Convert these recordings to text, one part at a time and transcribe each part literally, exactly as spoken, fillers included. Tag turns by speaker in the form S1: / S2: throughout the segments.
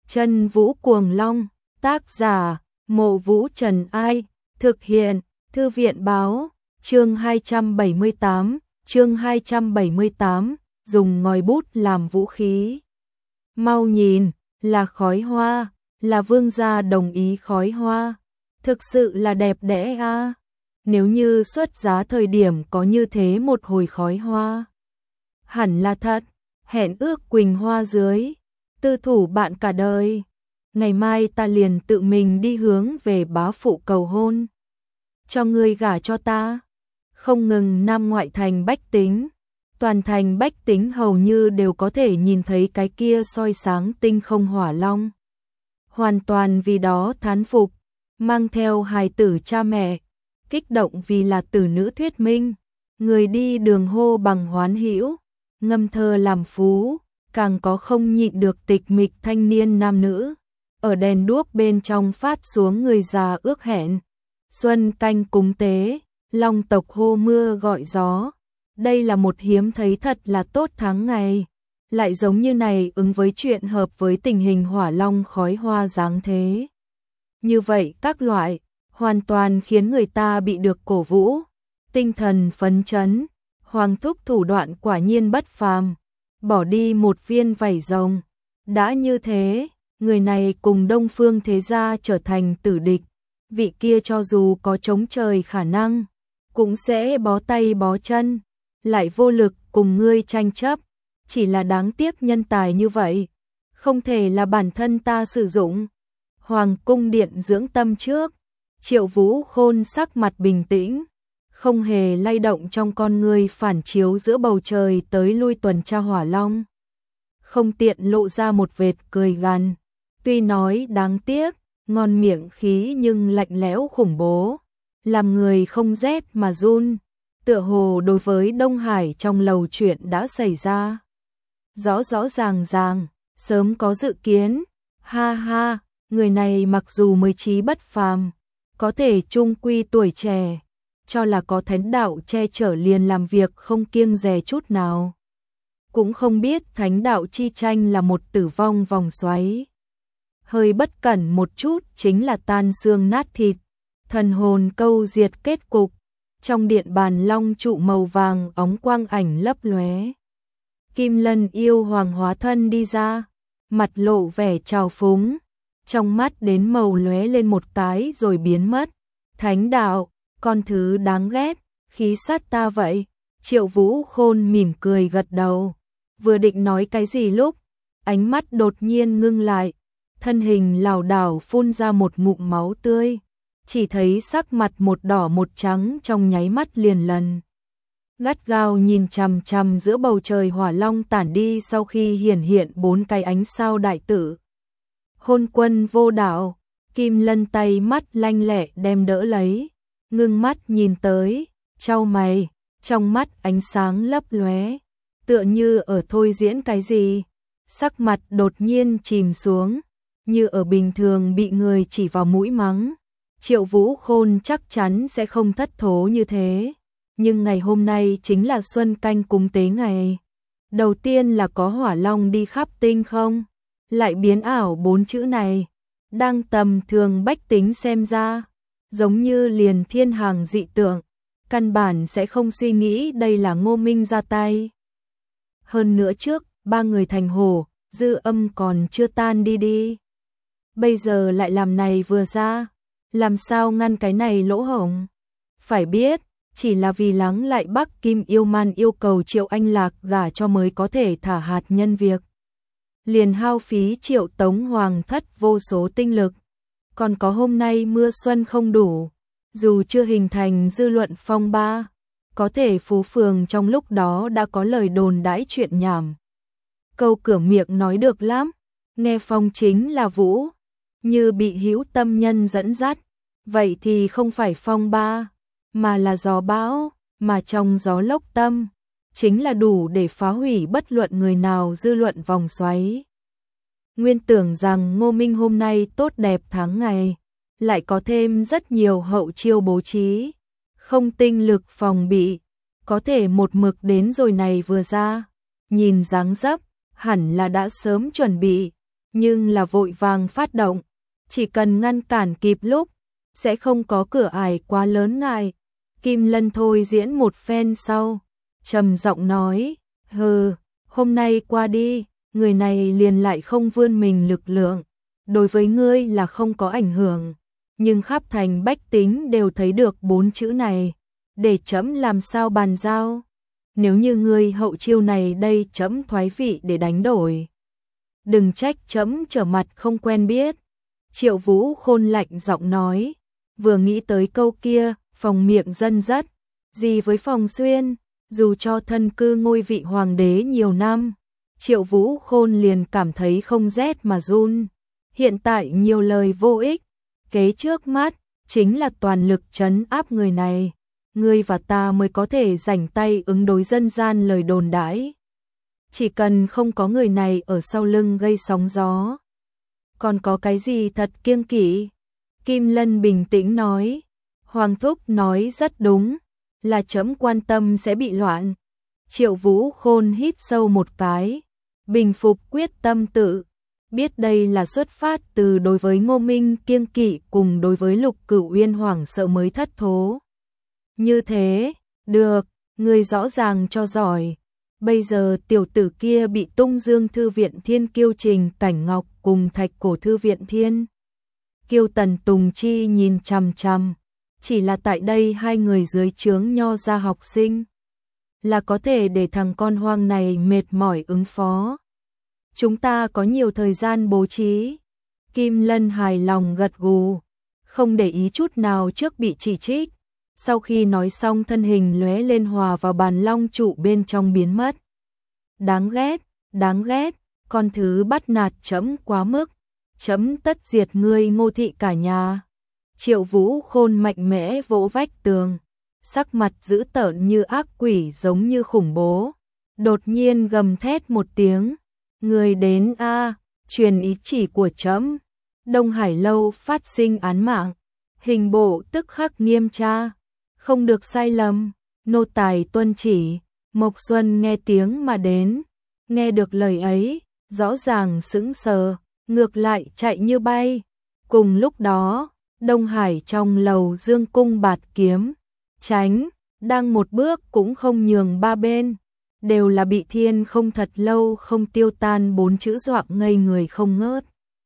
S1: Chân Vũ Cuồng Long, tác giả, Mộ Vũ Trần Ai, thực hiện, Thư viện báo, chương hai trăm bảy mươi tám, chương hai trăm bảy mươi tám, dùng ngòi bút làm vũ khí. Mau nhìn, là khói hoa, là vương gia đồng ý khói hoa, thực sự là đẹp đẽ a. À. Nếu như xuất giá thời điểm có như thế một hồi khói hoa, hẳn là thật, hẹn ước Quỳnh Hoa dưới, tư thủ bạn cả đời. Ngày mai ta liền tự mình đi hướng về bá phụ cầu hôn. Cho ngươi gả cho ta. Không ngừng Nam ngoại thành bách tính, toàn thành bách tính hầu như đều có thể nhìn thấy cái kia soi sáng tinh không hỏa long. Hoàn toàn vì đó thán phục, mang theo hài tử cha mẹ, kích động vì là tử nữ thuyết minh, người đi đường hô bằng hoán hữu, ngâm thơ làm phú, càng có không nhịn được tịch mịch thanh niên nam nữ. Ở đèn đuốc bên trong phát xuống người già ước hẹn, xuân canh cúng tế, long tộc hô mưa gọi gió. Đây là một hiếm thấy thật là tốt tháng ngày, lại giống như này ứng với chuyện hợp với tình hình hỏa long khói hoa dáng thế. Như vậy các loại, hoàn toàn khiến người ta bị được cổ vũ, tinh thần phấn chấn. Hoàng thúc thủ đoạn quả nhiên bất phàm, bỏ đi một viên vảy rồng. Đã như thế, người này cùng Đông Phương thế gia trở thành tử địch, vị kia cho dù có chống trời khả năng, cũng sẽ bó tay bó chân, lại vô lực cùng ngươi tranh chấp, chỉ là đáng tiếc nhân tài như vậy, không thể là bản thân ta sử dụng. Hoàng cung điện dưỡng tâm trước, Triệu Vũ Khôn sắc mặt bình tĩnh, không hề lay động, trong con ngươi phản chiếu giữa bầu trời tới lui tuần tra hỏa long. Không tiện lộ ra một vệt cười gằn, tuy nói đáng tiếc, ngon miệng khí nhưng lạnh lẽo khủng bố, làm người không rét mà run, tựa hồ đối với Đông Hải trong lầu chuyện đã xảy ra. Rõ rõ ràng ràng, sớm có dự kiến, ha ha, người này mặc dù mới trí bất phàm, có thể trung quy tuổi trẻ, cho là có thánh đạo che chở liền làm việc không kiêng dè chút nào. Cũng không biết thánh đạo chi tranh là một tử vong vòng xoáy. Hơi bất cẩn một chút chính là tan xương nát thịt, thần hồn câu diệt kết cục. Trong điện bàn long trụ màu vàng óng quang ảnh lấp lóe. Kim Lân yêu hoàng hóa thân đi ra, mặt lộ vẻ trào phúng, trong mắt đến màu lóe lên một cái rồi biến mất. Thánh đạo, con thứ đáng ghét, khí sát ta vậy. Triệu Vũ Khôn mỉm cười gật đầu, vừa định nói cái gì lúc, ánh mắt đột nhiên ngưng lại, thân hình lảo đảo phun ra một ngụm máu tươi, chỉ thấy sắc mặt một đỏ một trắng trong nháy mắt liền lần. Gắt gao nhìn chằm chằm giữa bầu trời hỏa long tản đi sau khi hiển hiện bốn cái ánh sao đại tử. Hôn quân vô đạo, Kim Lân tay mắt lanh lẹ đem đỡ lấy, ngưng mắt nhìn tới, chau mày, trong mắt ánh sáng lấp lóe, tựa như ở thôi diễn cái gì, sắc mặt đột nhiên chìm xuống, như ở bình thường bị người chỉ vào mũi mắng. Triệu Vũ Khôn chắc chắn sẽ không thất thố như thế, nhưng ngày hôm nay chính là xuân canh cúng tế ngày. Đầu tiên là có hỏa long đi khắp tinh không, lại biến ảo bốn chữ này, đang tầm thường bách tính xem ra, giống như liền thiên hàng dị tượng, căn bản sẽ không suy nghĩ đây là Ngô Minh ra tay. Hơn nữa trước, ba người thành hổ, dư âm còn chưa tan đi đi. Bây giờ lại làm này vừa ra, làm sao ngăn cái này lỗ hổng? Phải biết, chỉ là vì lắng lại Bắc Kim Yêu Man yêu cầu Triệu Anh Lạc gả cho mới có thể thả hạt nhân việc. Liền hao phí Triệu Tống Hoàng thất vô số tinh lực. Còn có hôm nay mưa xuân không đủ, dù chưa hình thành dư luận phong ba, có thể Phú Phường trong lúc đó đã có lời đồn đãi chuyện nhảm. Câu cửa miệng nói được lắm, nghe phong chính là vũ, như bị hữu tâm nhân dẫn dắt, vậy thì không phải phong ba, mà là gió bão, mà trong gió lốc tâm, chính là đủ để phá hủy bất luận người nào dư luận vòng xoáy. Nguyên tưởng rằng Ngô Minh hôm nay tốt đẹp tháng ngày, lại có thêm rất nhiều hậu chiêu bố trí, không tinh lực phòng bị, có thể một mực đến rồi này vừa ra, nhìn dáng dấp, hẳn là đã sớm chuẩn bị, nhưng là vội vàng phát động, chỉ cần ngăn cản kịp lúc, sẽ không có cửa ải quá lớn ngại. Kim Lân thôi diễn một phen sau, trầm giọng nói, hừ, hôm nay qua đi, người này liền lại không vươn mình lực lượng, đối với ngươi là không có ảnh hưởng, nhưng khắp thành bách tính đều thấy được bốn chữ này, để chấm làm sao bàn giao. Nếu như ngươi hậu chiêu này đây chấm thoái vị để đánh đổi. Đừng trách chấm trở mặt không quen biết. Triệu Vũ Khôn lạnh giọng nói, vừa nghĩ tới câu kia, phòng miệng dân dắt, gì với Phòng Xuyên, dù cho thân cư ngôi vị hoàng đế nhiều năm, Triệu Vũ Khôn liền cảm thấy không rét mà run. Hiện tại nhiều lời vô ích, kế trước mắt chính là toàn lực trấn áp người này, ngươi và ta mới có thể rảnh tay ứng đối dân gian lời đồn đãi. Chỉ cần không có người này ở sau lưng gây sóng gió. Còn có cái gì thật kiêng kỵ? Kim Lân bình tĩnh nói, Hoàng thúc nói rất đúng, là chấm quan tâm sẽ bị loạn. Triệu Vũ Khôn hít sâu một cái, bình phục quyết tâm tự, biết đây là xuất phát từ đối với Ngô Minh kiêng kỵ cùng đối với Lục Cửu Uyên hoảng sợ mới thất thố. Như thế, được, người rõ ràng cho giỏi. Bây giờ tiểu tử kia bị Tung Dương Thư viện Thiên Kiêu Trình Cảnh Ngọc cùng Thạch Cổ Thư viện Thiên Kiêu Tần Tùng Chi nhìn chằm chằm, chỉ là tại đây hai người dưới trướng nho gia học sinh, là có thể để thằng con hoang này mệt mỏi ứng phó. Chúng ta có nhiều thời gian bố trí. Kim Lân hài lòng gật gù, không để ý chút nào trước bị chỉ trích. Sau khi nói xong thân hình lóe lên hòa vào bàn long trụ bên trong biến mất. Đáng ghét, đáng ghét, con thứ bắt nạt chấm quá mức, chấm tất diệt ngươi Ngô thị cả nhà. Triệu Vũ Khôn mạnh mẽ vỗ vách tường, sắc mặt dữ tợn như ác quỷ giống như khủng bố. Đột nhiên gầm thét một tiếng, người đến a, truyền ý chỉ của chấm. Đông Hải lâu phát sinh án mạng, hình bộ tức khắc nghiêm tra, không được sai lầm, nô tài tuân chỉ. Mộc Xuân nghe tiếng mà đến, nghe được lời ấy, rõ ràng sững sờ, ngược lại chạy như bay. Cùng lúc đó, Đông Hải trong lầu dương cung bạt kiếm, tránh, đang một bước cũng không nhường ba bên, đều là bị thiên không thật lâu không tiêu tan bốn chữ dọa ngây người không ngớt.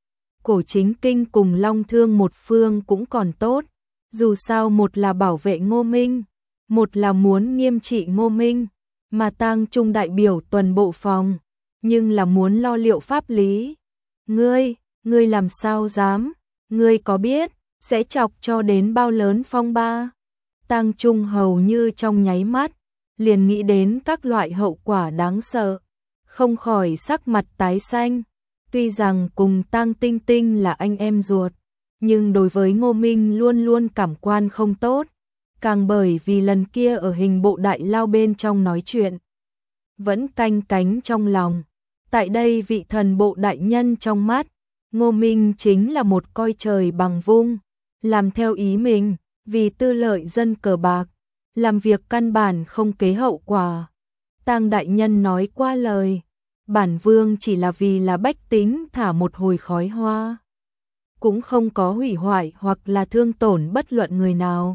S1: Cổ Chính Kinh cùng Long Thương một phương cũng còn tốt, dù sao một là bảo vệ Ngô Minh, một là muốn nghiêm trị Ngô Minh, mà Tang Trung đại biểu tuần bộ phòng, nhưng là muốn lo liệu pháp lý. Ngươi, ngươi làm sao dám, ngươi có biết sẽ chọc cho đến bao lớn phong ba? Tang Trung hầu như trong nháy mắt liền nghĩ đến các loại hậu quả đáng sợ, không khỏi sắc mặt tái xanh. Tuy rằng cùng Tang Tinh Tinh là anh em ruột, nhưng đối với Ngô Minh luôn luôn cảm quan không tốt, càng bởi vì lần kia ở hình bộ đại lao bên trong nói chuyện, vẫn canh cánh trong lòng. Tại đây vị thần bộ đại nhân trong mắt, Ngô Minh chính là một coi trời bằng vung, làm theo ý mình, vì tư lợi dân cờ bạc, làm việc căn bản không kế hậu quả. Tang đại nhân nói qua lời, bản vương chỉ là vì là bách tính thả một hồi khói hoa, cũng không có hủy hoại hoặc là thương tổn bất luận người nào.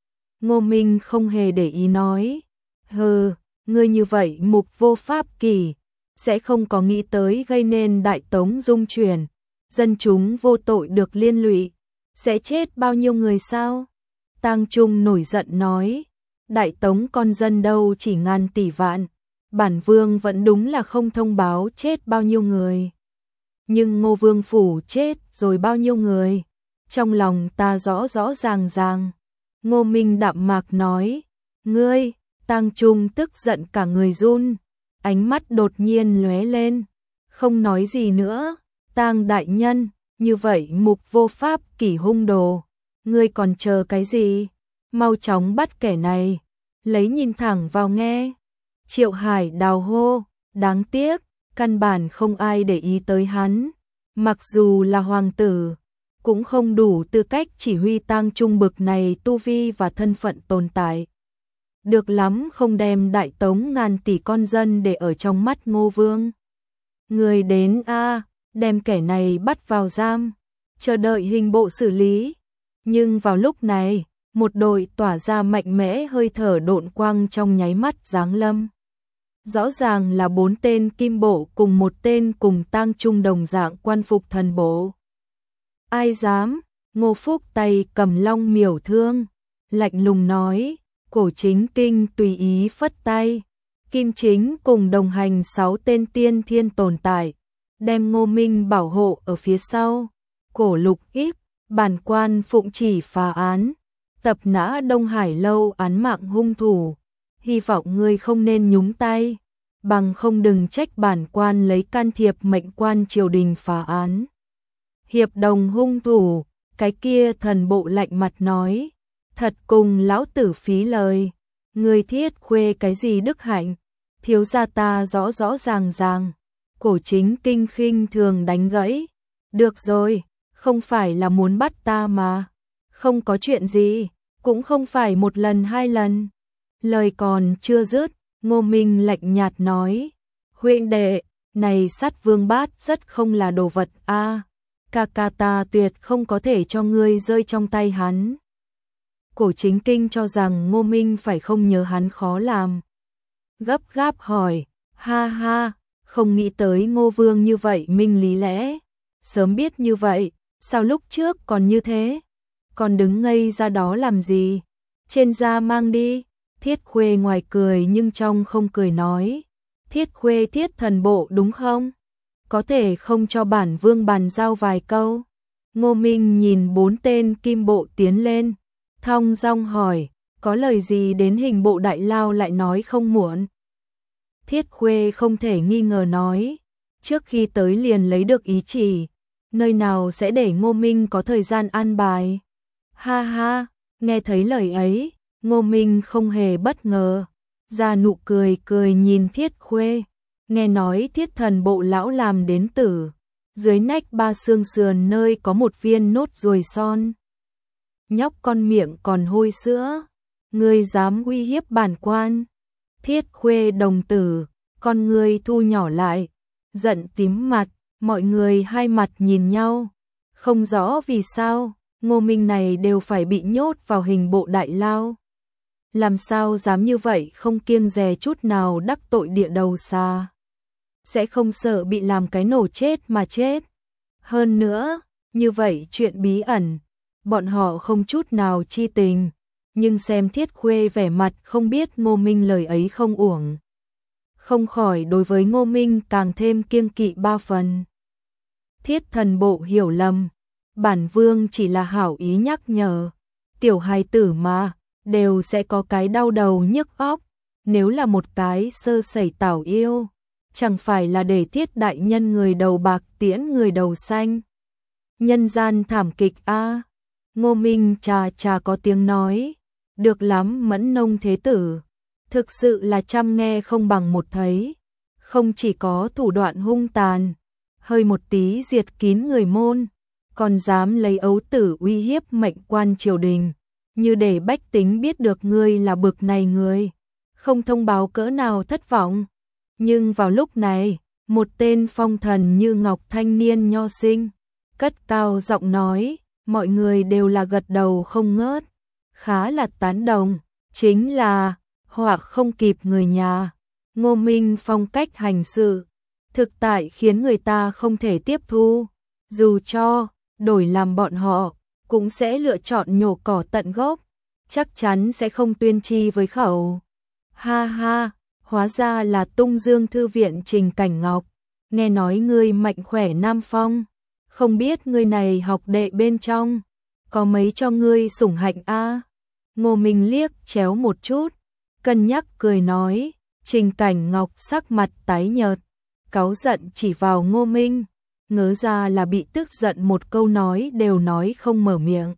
S1: Ngô Minh không hề để ý nói, hừ, ngươi như vậy mục vô pháp kỷ, sẽ không có nghĩ tới gây nên đại tống dung chuyển, dân chúng vô tội được liên lụy, sẽ chết bao nhiêu người sao? Tang Trung nổi giận nói, đại tống con dân đâu chỉ ngàn tỷ vạn, bản vương vẫn đúng là không thông báo chết bao nhiêu người. Nhưng Ngô Vương phủ chết rồi bao nhiêu người, trong lòng ta rõ rõ ràng ràng. Ngô Minh đạm mạc nói, ngươi, Tang Trung tức giận cả người run, ánh mắt đột nhiên lóe lên, không nói gì nữa. Tang đại nhân, như vậy mục vô pháp kỷ hung đồ, ngươi còn chờ cái gì? Mau chóng bắt kẻ này, lấy nhìn thẳng vào nghe. Triệu Hải đào hô, đáng tiếc, căn bản không ai để ý tới hắn, mặc dù là hoàng tử, cũng không đủ tư cách chỉ huy Tang Trung bực này tu vi và thân phận tồn tại. Được lắm không đem đại tống ngàn tỷ con dân để ở trong mắt Ngô Vương. Người đến a, đem kẻ này bắt vào giam, chờ đợi hình bộ xử lý. Nhưng vào lúc này, một đội tỏa ra mạnh mẽ hơi thở độn quang trong nháy mắt giáng lâm. Rõ ràng là bốn tên kim bộ cùng một tên cùng tang trung đồng dạng quan phục thần bộ. Ai dám? Ngô Phúc tay cầm long miểu thương, lạnh lùng nói, Cổ Chính Kinh tùy ý phất tay. Kim Chính cùng đồng hành sáu tên tiên thiên tồn tại, đem Ngô Minh bảo hộ ở phía sau. Cổ Lục Íp, bản quan phụng chỉ phá án, tập nã Đông Hải lâu án mạng hung thủ, hy vọng ngươi không nên nhúng tay, bằng không đừng trách bản quan lấy can thiệp mệnh quan triều đình phá án. Hiệp đồng hung thủ, cái kia thần bộ lạnh mặt nói, thật cùng lão tử phí lời, người Thiết Khuê cái gì đức hạnh, thiếu gia ta rõ rõ ràng ràng. Cổ Chính Kinh khinh thường đánh gãy, được rồi, không phải là muốn bắt ta mà, không có chuyện gì, cũng không phải một lần hai lần. Lời còn chưa dứt, Ngô Minh lạnh nhạt nói, huynh đệ, này Sát Vương Bát rất không là đồ vật a, ca ca ta tuyệt không có thể cho ngươi rơi trong tay hắn. Cổ Chính Kinh cho rằng Ngô Minh phải không nhớ hắn khó làm, gấp gáp hỏi, ha ha, không nghĩ tới Ngô Vương như vậy minh lý lẽ, sớm biết như vậy, sao lúc trước còn như thế, còn đứng ngây ra đó làm gì, trên da mang đi. Thiết Khuê ngoài cười nhưng trong không cười nói, Thiết Khuê thiết thần bộ đúng không? Có thể không cho bản vương bàn giao vài câu. Ngô Minh nhìn bốn tên kim bộ tiến lên, thong dong hỏi, có lời gì đến hình bộ đại lao lại nói không muộn. Thiết Khuê không thể nghi ngờ nói, trước khi tới liền lấy được ý chỉ, nơi nào sẽ để Ngô Minh có thời gian an bài. Ha ha, nghe thấy lời ấy, Ngô Minh không hề bất ngờ, ra nụ cười cười nhìn Thiết Khuê, nghe nói thiết thần bộ lão làm đến tử, dưới nách ba xương sườn nơi có một viên nốt ruồi son. Nhóc con miệng còn hôi sữa, ngươi dám uy hiếp bản quan. Thiết Khuê đồng tử, con ngươi thu nhỏ lại, giận tím mặt, mọi người hai mặt nhìn nhau, không rõ vì sao, Ngô Minh này đều phải bị nhốt vào hình bộ đại lao. Làm sao dám như vậy không kiêng dè chút nào đắc tội địa đầu xa. Sẽ không sợ bị làm cái nổ chết mà chết. Hơn nữa, như vậy chuyện bí ẩn, bọn họ không chút nào chi tình, nhưng xem Thiết Khuê vẻ mặt không biết Ngô Minh lời ấy không uổng. Không khỏi đối với Ngô Minh càng thêm kiêng kỵ ba phần. Thiết thần bộ hiểu lầm, bản vương chỉ là hảo ý nhắc nhở, tiểu hài tử mà, đều sẽ có cái đau đầu nhức óc, nếu là một cái sơ sẩy tảo yêu, chẳng phải là để Thiết đại nhân người đầu bạc tiễn người đầu xanh. Nhân gian thảm kịch a. Ngô Minh trà trà có tiếng nói, được lắm Mẫn Nông thế tử, thực sự là trăm nghe không bằng một thấy, không chỉ có thủ đoạn hung tàn, hơi một tí diệt kín người môn, còn dám lấy ấu tử uy hiếp mệnh quan triều đình, như để bách tính biết được ngươi là bực này người, không thông báo cỡ nào thất vọng. Nhưng vào lúc này, một tên phong thần như ngọc thanh niên nho sinh, cất cao giọng nói, mọi người đều là gật đầu không ngớt, khá là tán đồng, chính là, hoặc không kịp người nhà. Ngô Minh phong cách hành sự, thực tại khiến người ta không thể tiếp thu, dù cho, đổi làm bọn họ, cũng sẽ lựa chọn nhổ cỏ tận gốc, chắc chắn sẽ không tuyên chi với khẩu. Ha ha, hóa ra là Tung Dương Thư viện Trình Cảnh Ngọc, nghe nói ngươi mạnh khỏe Nam Phong, không biết ngươi này học đệ bên trong, có mấy cho ngươi sủng hạnh a? Ngô Minh liếc chéo một chút, cân nhắc cười nói, Trình Cảnh Ngọc sắc mặt tái nhợt, cáu giận chỉ vào Ngô Minh, ngớ ra là bị tức giận một câu nói đều nói không mở miệng.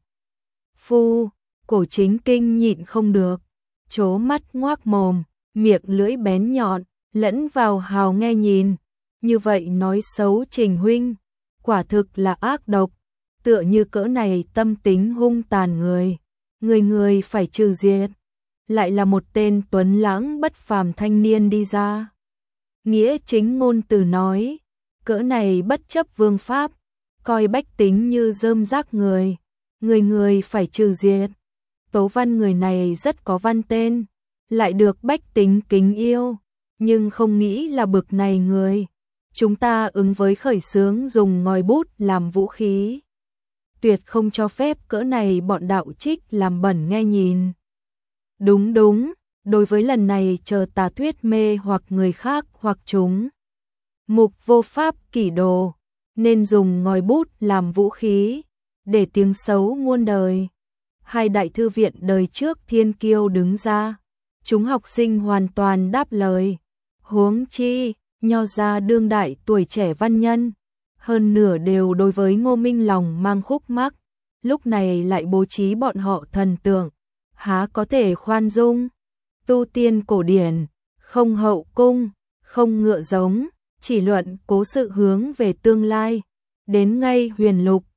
S1: Phu, Cổ Chính Kinh nhịn không được, trố mắt ngoác mồm, miệng lưỡi bén nhọn, lẫn vào hào nghe nhìn, như vậy nói xấu Trình huynh, quả thực là ác độc, tựa như cỡ này tâm tính hung tàn người, người người phải trừ diệt. Lại là một tên tuấn lãng bất phàm thanh niên đi ra. Nghĩa chính ngôn từ nói, cỡ này bất chấp vương pháp, coi bách tính như rơm rác người, người người phải trừ diệt. Tố Văn người này rất có văn tên, lại được bách tính kính yêu, nhưng không nghĩ là bực này người. Chúng ta ứng với khởi xướng dùng ngòi bút làm vũ khí. Tuyệt không cho phép cỡ này bọn đạo trích làm bẩn nghe nhìn. Đúng đúng, đối với lần này chờ tà thuyết mê hoặc người khác hoặc chúng. Mục vô pháp kỷ đồ, nên dùng ngòi bút làm vũ khí, để tiếng xấu muôn đời. Hai đại thư viện đời trước thiên kiêu đứng ra, chúng học sinh hoàn toàn đáp lời. Huống chi, nho gia đương đại tuổi trẻ văn nhân, hơn nửa đều đối với Ngô Minh lòng mang khúc mắc, lúc này lại bố trí bọn họ thần tượng, há có thể khoan dung. Tu tiên cổ điển, không hậu cung, không ngựa giống, chỉ luận cố sự hướng về tương lai, đến ngay huyền lục,